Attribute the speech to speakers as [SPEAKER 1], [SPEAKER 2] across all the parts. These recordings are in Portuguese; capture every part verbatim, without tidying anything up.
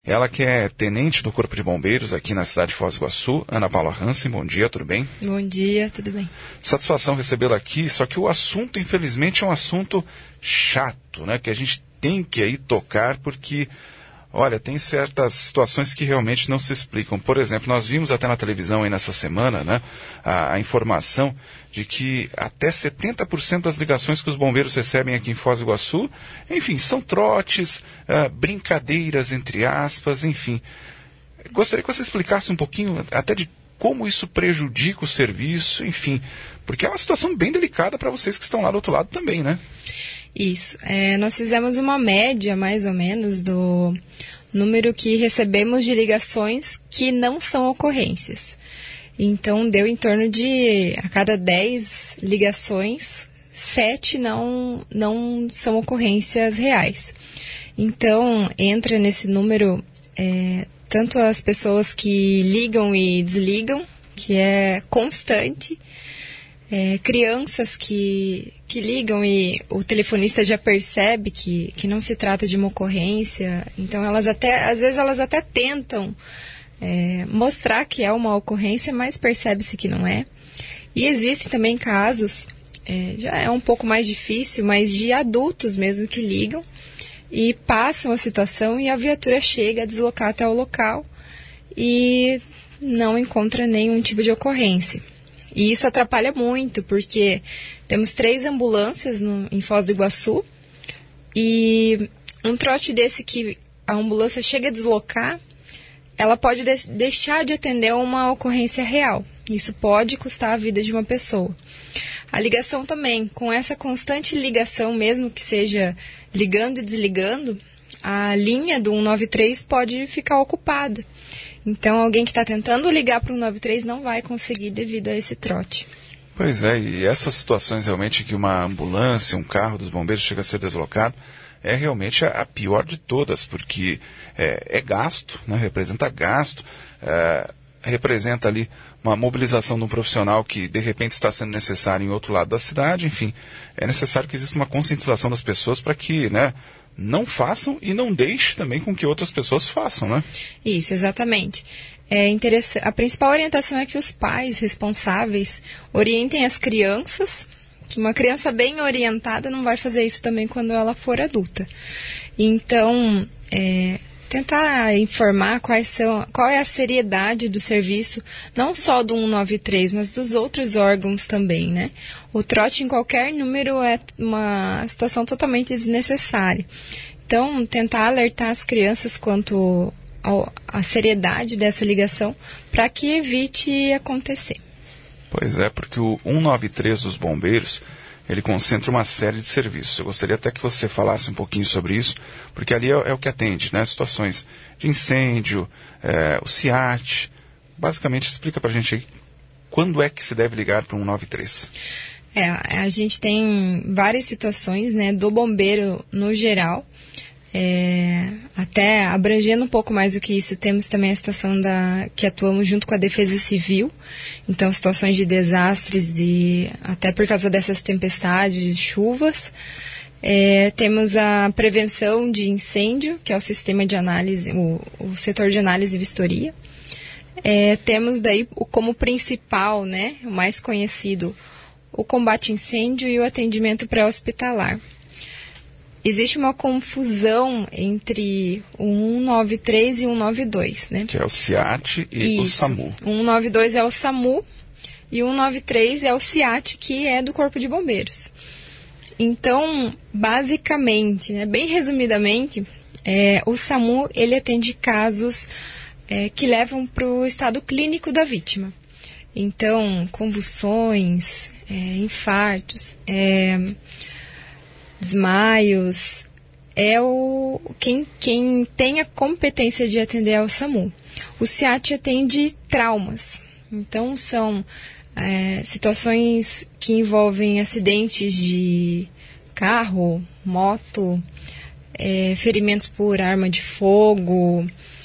[SPEAKER 1] Ela que é tenente do Corpo de Bombeiros aqui na cidade de Foz do Iguaçu, Ana Paula Hansen, bom dia, tudo bem?
[SPEAKER 2] Bom dia, tudo bem.
[SPEAKER 1] Satisfação recebê-la aqui, só que o assunto, infelizmente, é um assunto chato, né? Que a gente tem que aí tocar porque, olha, tem certas situações que realmente não se explicam. Por exemplo, nós vimos até na televisão aí nessa semana, né, a, a informação de que até setenta por cento das ligações que os bombeiros recebem aqui em Foz do Iguaçu, enfim, são trotes, uh, brincadeiras, entre aspas, enfim. Gostaria que você explicasse um pouquinho até de como isso prejudica o serviço, enfim, porque é uma situação bem delicada para vocês que estão lá do outro lado também, né?
[SPEAKER 2] Isso. É, nós fizemos uma média, mais ou menos, do número que recebemos de ligações que não são ocorrências. Então, deu em torno de, a cada dez ligações, sete não, não são ocorrências reais. Então, entra nesse número é, tanto as pessoas que ligam e desligam, que é constante, é, crianças que, que ligam e o telefonista já percebe que, que não se trata de uma ocorrência. Então, elas até, às vezes elas até tentam É, mostrar que é uma ocorrência, mas percebe-se que não é. E existem também casos, é, já é um pouco mais difícil, mas de adultos mesmo que ligam e passam a situação e a viatura chega a deslocar até o local e não encontra nenhum tipo de ocorrência. E isso atrapalha muito, porque temos três ambulâncias no, em Foz do Iguaçu e um trote desse que a ambulância chega a deslocar, ela pode de- deixar de atender uma ocorrência real. Isso pode custar a vida de uma pessoa. A ligação também, com essa constante ligação, mesmo que seja ligando e desligando, a linha do um nove três pode ficar ocupada. Então, alguém que está tentando ligar para o um nove três não vai conseguir devido a esse trote.
[SPEAKER 1] Pois é, e essas situações realmente que uma ambulância, um carro dos bombeiros chega a ser deslocado, é realmente a, a pior de todas, porque é, é gasto, né, representa gasto, é, representa ali uma mobilização de um profissional que de repente está sendo necessário em outro lado da cidade, enfim, é necessário que exista uma conscientização das pessoas para que, né, não façam e não deixe também com que outras pessoas façam, né?
[SPEAKER 2] Isso, exatamente. É interessante. A principal orientação é que os pais responsáveis orientem as crianças, que uma criança bem orientada não vai fazer isso também quando ela for adulta. Então, é, tentar informar quais são, qual é a seriedade do serviço, não só do um nove três, mas dos outros órgãos também, né? O trote em qualquer número é uma situação totalmente desnecessária. Então, tentar alertar as crianças quanto à seriedade dessa ligação para que evite acontecer.
[SPEAKER 1] Pois é, porque o um nove três dos bombeiros, ele concentra uma série de serviços. Eu gostaria até que você falasse um pouquinho sobre isso, porque ali é, é o que atende, né? Situações de incêndio, é, o SIAT. Basicamente, explica pra gente aí quando é que se deve ligar para o um nove três.
[SPEAKER 2] É, a gente tem várias situações, né, do bombeiro no geral. É, até abrangendo um pouco mais do que isso, temos também a situação da, que atuamos junto com a Defesa Civil, então situações de desastres, de, até por causa dessas tempestades, chuvas. É, temos a prevenção de incêndio, que é o sistema de análise, o, o setor de análise e vistoria. É, temos daí o, como principal, né, o mais conhecido, o combate a incêndio e o atendimento pré-hospitalar. Existe uma confusão entre o um nove três e o um nove dois, né?
[SPEAKER 1] Que é o SIAT e
[SPEAKER 2] Isso.
[SPEAKER 1] o SAMU.
[SPEAKER 2] O um nove dois é o SAMU e o um nove três é o SIAT, que é do Corpo de Bombeiros. Então, basicamente, né, bem resumidamente, é, o SAMU ele atende casos é, que levam para o estado clínico da vítima. Então, convulsões, é, infartos, é, desmaios, é o, quem, quem tem a competência de atender é o SAMU. O SIAT atende traumas, então são é, situações que envolvem acidentes de carro, moto, é, ferimentos por arma de fogo,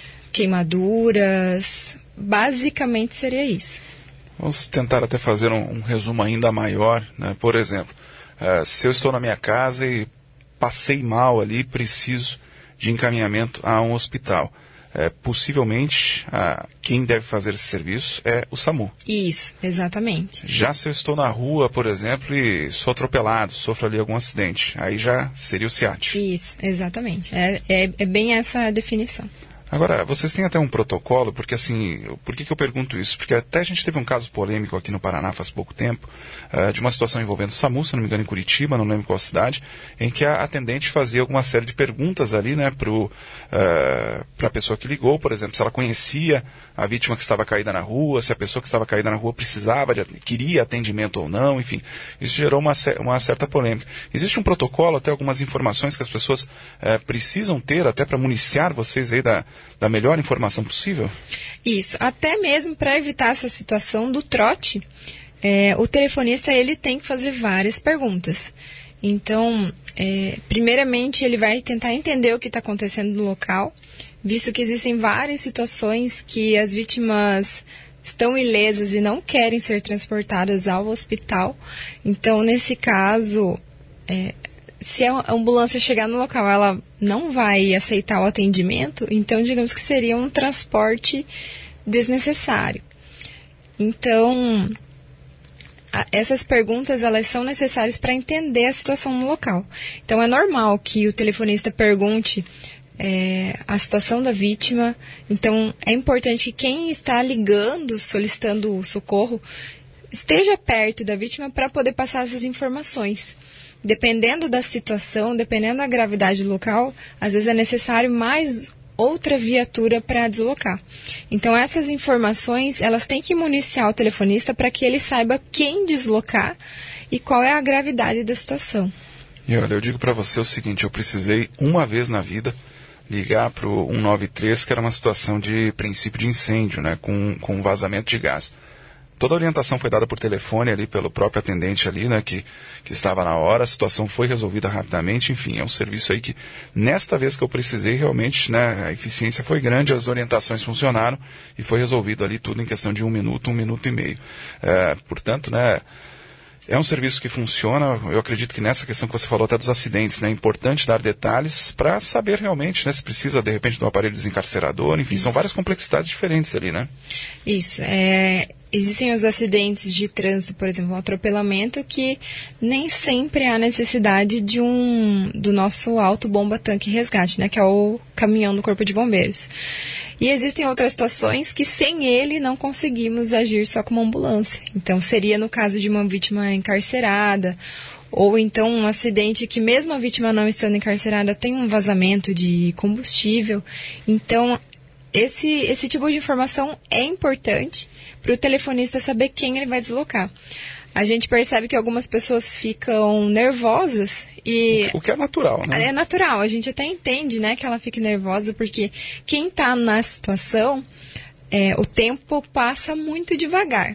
[SPEAKER 2] queimaduras, basicamente seria isso.
[SPEAKER 1] Vamos tentar até fazer um, um resumo ainda maior, né? Por exemplo, Uh, se eu estou na minha casa e passei mal ali, preciso de encaminhamento a um hospital. é, possivelmente a, quem deve fazer esse serviço é o SAMU.
[SPEAKER 2] Isso, exatamente.
[SPEAKER 1] Já se eu estou na rua, por exemplo, e sou atropelado, sofro ali algum acidente, aí já seria o SEAT.
[SPEAKER 2] Isso, exatamente. É, é, é bem essa a definição.
[SPEAKER 1] Agora, vocês têm até um protocolo, porque assim, por que, que eu pergunto isso? Porque até a gente teve um caso polêmico aqui no Paraná faz pouco tempo, uh, de uma situação envolvendo o SAMU, se não me engano em Curitiba, não lembro qual cidade, em que a atendente fazia alguma série de perguntas ali, né, para uh, a pessoa que ligou, por exemplo, se ela conhecia a vítima que estava caída na rua, se a pessoa que estava caída na rua precisava, de, queria atendimento ou não, enfim, isso gerou uma, uma certa polêmica. Existe um protocolo, até algumas informações que as pessoas uh, precisam ter, até para municiar vocês aí da da melhor informação possível?
[SPEAKER 2] Isso, até mesmo para evitar essa situação do trote, é, o telefonista ele tem que fazer várias perguntas. Então, é, primeiramente ele vai tentar entender o que está acontecendo no local, visto que existem várias situações que as vítimas estão ilesas e não querem ser transportadas ao hospital. Então, nesse caso, é, se a ambulância chegar no local, ela não vai aceitar o atendimento, então digamos que seria um transporte desnecessário. Então, a, essas perguntas elas são necessárias para entender a situação no local. Então, é normal que o telefonista pergunte é, a situação da vítima. Então, é importante que quem está ligando, solicitando o socorro, esteja perto da vítima para poder passar essas informações. Dependendo da situação, dependendo da gravidade do local, às vezes é necessário mais outra viatura para deslocar. Então, essas informações, elas têm que municiar o telefonista para que ele saiba quem deslocar e qual é a gravidade da situação.
[SPEAKER 1] E olha, eu digo para você o seguinte, eu precisei uma vez na vida ligar para o um nove três, que era uma situação de princípio de incêndio, né, com, com vazamento de gás. Toda a orientação foi dada por telefone ali, pelo próprio atendente ali, né, que, que estava na hora, a situação foi resolvida rapidamente, enfim, é um serviço aí que, nesta vez que eu precisei, realmente, né, a eficiência foi grande, as orientações funcionaram e foi resolvido ali tudo em questão de um minuto, um minuto e meio. É, portanto, né, é um serviço que funciona. Eu acredito que nessa questão que você falou até dos acidentes, né, é importante dar detalhes para saber realmente, né, se precisa, de repente, de um aparelho desencarcerador, enfim, Isso. São várias complexidades diferentes ali, né?
[SPEAKER 2] Isso, é... Existem os acidentes de trânsito, por exemplo, um atropelamento, que nem sempre há necessidade de um, do nosso auto bomba tanque resgate, né, que é o caminhão do Corpo de Bombeiros. E existem outras situações que sem ele não conseguimos agir só como ambulância. Então, seria no caso de uma vítima encarcerada, ou então um acidente que mesmo a vítima não estando encarcerada tem um vazamento de combustível. Então, esse, esse tipo de informação é importante para o telefonista saber quem ele vai deslocar. A gente percebe que algumas pessoas ficam nervosas e...
[SPEAKER 1] O que é natural, né?
[SPEAKER 2] É natural, a gente até entende, né, que ela fique nervosa, porque quem está na situação, é, o tempo passa muito devagar.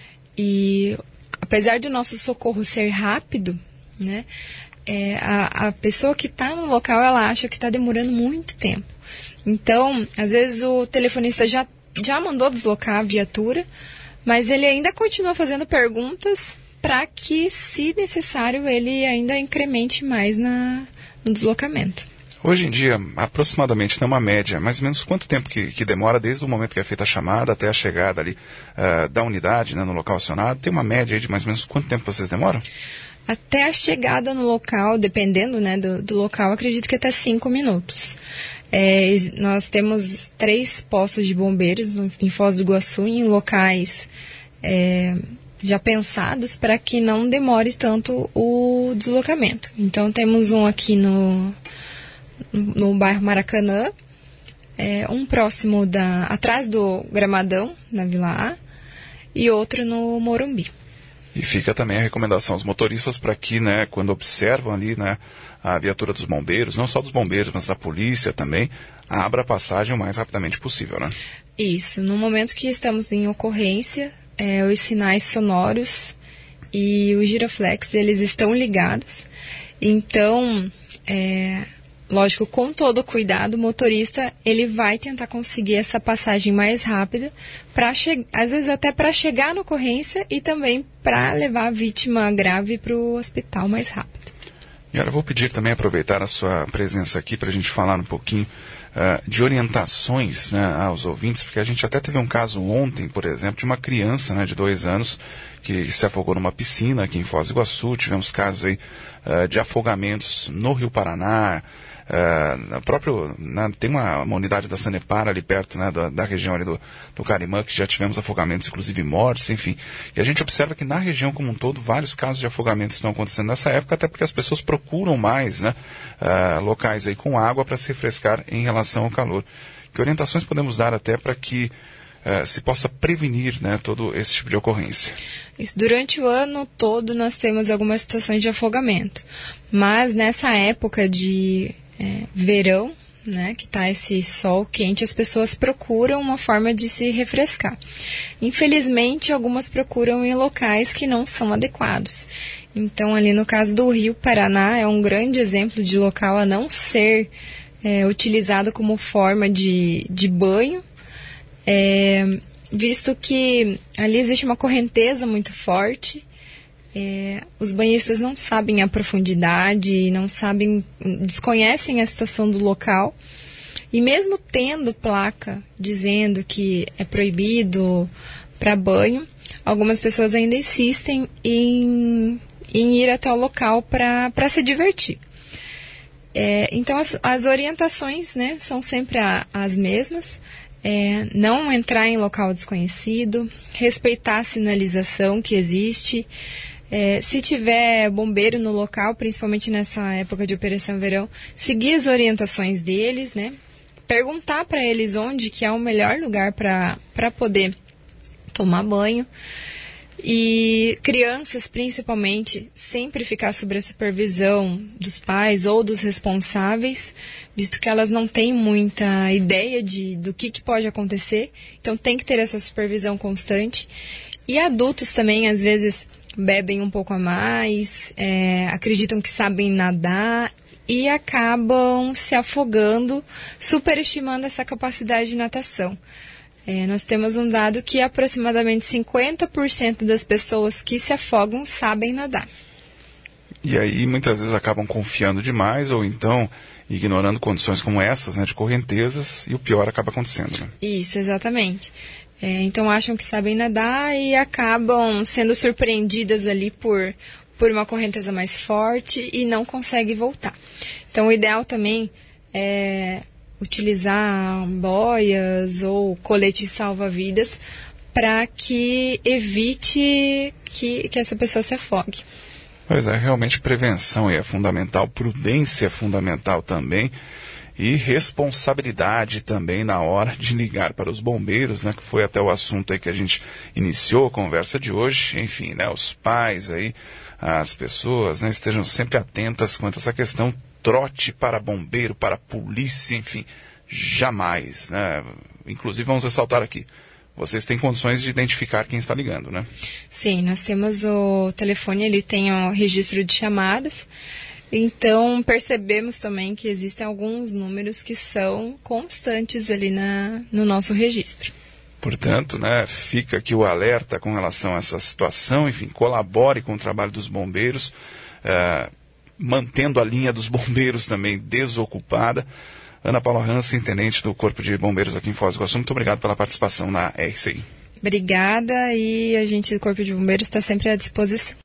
[SPEAKER 2] E apesar do nosso socorro ser rápido, né, é, a, a pessoa que está no local, ela acha que está demorando muito tempo. Então, às vezes o telefonista já, já mandou deslocar a viatura, mas ele ainda continua fazendo perguntas para que, se necessário, ele ainda incremente mais na, no deslocamento.
[SPEAKER 1] Hoje em dia, aproximadamente, numa média, mais ou menos quanto tempo que, que demora desde o momento que é feita a chamada até a chegada ali uh, da unidade, né, no local acionado? Tem uma média aí de mais ou menos quanto tempo vocês demoram?
[SPEAKER 2] Até a chegada no local, dependendo, né, do, do local, acredito que até cinco minutos. É, nós temos três postos de bombeiros no, em Foz do Iguaçu, em locais é, já pensados para que não demore tanto o deslocamento. Então, temos um aqui no, no bairro Maracanã, é, um próximo da, atrás do Gramadão, na Vila A, e outro no Morumbi.
[SPEAKER 1] E fica também a recomendação aos motoristas para que, né, quando observam ali, né, a viatura dos bombeiros, não só dos bombeiros, mas da polícia também, abra a passagem o mais rapidamente possível, né?
[SPEAKER 2] Isso. No momento que estamos em ocorrência, é, os sinais sonoros e o giroflex, eles estão ligados. Então, é, lógico, com todo o cuidado, o motorista, ele vai tentar conseguir essa passagem mais rápida, pra che- às vezes até para chegar na ocorrência e também para levar a vítima grave para o hospital mais rápido.
[SPEAKER 1] E olha, eu vou pedir também, aproveitar a sua presença aqui para a gente falar um pouquinho uh, de orientações, né, aos ouvintes, porque a gente até teve um caso ontem, por exemplo, de uma criança, né, de dois anos que se afogou numa piscina aqui em Foz do Iguaçu. Tivemos casos aí uh, de afogamentos no Rio Paraná. Uh, próprio, né, tem uma, uma unidade da Sanepar ali perto, né, da, da região ali do, do Carimã, que já tivemos afogamentos, inclusive mortes, enfim. E a gente observa que na região como um todo, vários casos de afogamentos estão acontecendo nessa época, até porque as pessoas procuram mais, né, uh, locais aí com água para se refrescar em relação ao calor. Que orientações podemos dar até para que uh, se possa prevenir, né, todo esse tipo de ocorrência?
[SPEAKER 2] Isso, durante o ano todo nós temos algumas situações de afogamento, mas nessa época de É, verão, né, que está esse sol quente, as pessoas procuram uma forma de se refrescar. Infelizmente, algumas procuram em locais que não são adequados. Então, ali no caso do Rio Paraná, é um grande exemplo de local a não ser é, utilizado como forma de, de banho, é, visto que ali existe uma correnteza muito forte. É, os banhistas não sabem a profundidade, não sabem, desconhecem a situação do local, e mesmo tendo placa dizendo que é proibido para banho, algumas pessoas ainda insistem em, em ir até o local para se divertir. É, então as, as orientações, né, são sempre a, as mesmas. É, não entrar em local desconhecido, respeitar a sinalização que existe. É, se tiver bombeiro no local, principalmente nessa época de Operação Verão, seguir as orientações deles, né? Perguntar para eles onde que é o melhor lugar para para poder tomar banho. E crianças, principalmente, sempre ficar sob a supervisão dos pais ou dos responsáveis, visto que elas não têm muita ideia de, do que, que pode acontecer. Então, tem que ter essa supervisão constante. E adultos também, às vezes, bebem um pouco a mais, é, acreditam que sabem nadar e acabam se afogando, superestimando essa capacidade de natação. É, nós temos um dado que aproximadamente cinquenta por cento das pessoas que se afogam sabem nadar.
[SPEAKER 1] E aí muitas vezes acabam confiando demais ou então ignorando condições como essas, né, de correntezas, e o pior acaba acontecendo, né?
[SPEAKER 2] Isso, exatamente. É, então acham que sabem nadar e acabam sendo surpreendidas ali por, por uma correnteza mais forte e não conseguem voltar. Então o ideal também é utilizar boias ou colete salva-vidas para que evite que, que essa pessoa se afogue.
[SPEAKER 1] Pois é, realmente prevenção é fundamental, prudência é fundamental também. E responsabilidade também na hora de ligar para os bombeiros, né, que foi até o assunto aí que a gente iniciou a conversa de hoje. Enfim, né, os pais aí, as pessoas, né, estejam sempre atentas quanto a essa questão. Trote para bombeiro, para polícia, enfim, jamais, né? Inclusive, vamos ressaltar aqui, vocês têm condições de identificar quem está ligando, né?
[SPEAKER 2] Sim, nós temos o telefone, ele tem o registro de chamadas. Então, percebemos também que existem alguns números que são constantes ali na, no nosso registro.
[SPEAKER 1] Portanto, né, fica aqui o alerta com relação a essa situação. Enfim, colabore com o trabalho dos bombeiros, uh, mantendo a linha dos bombeiros também desocupada. Ana Paula Hansen, tenente do Corpo de Bombeiros aqui em Foz do Iguaçu, muito obrigado pela participação na R C I.
[SPEAKER 2] Obrigada, e a gente do Corpo de Bombeiros está sempre à disposição.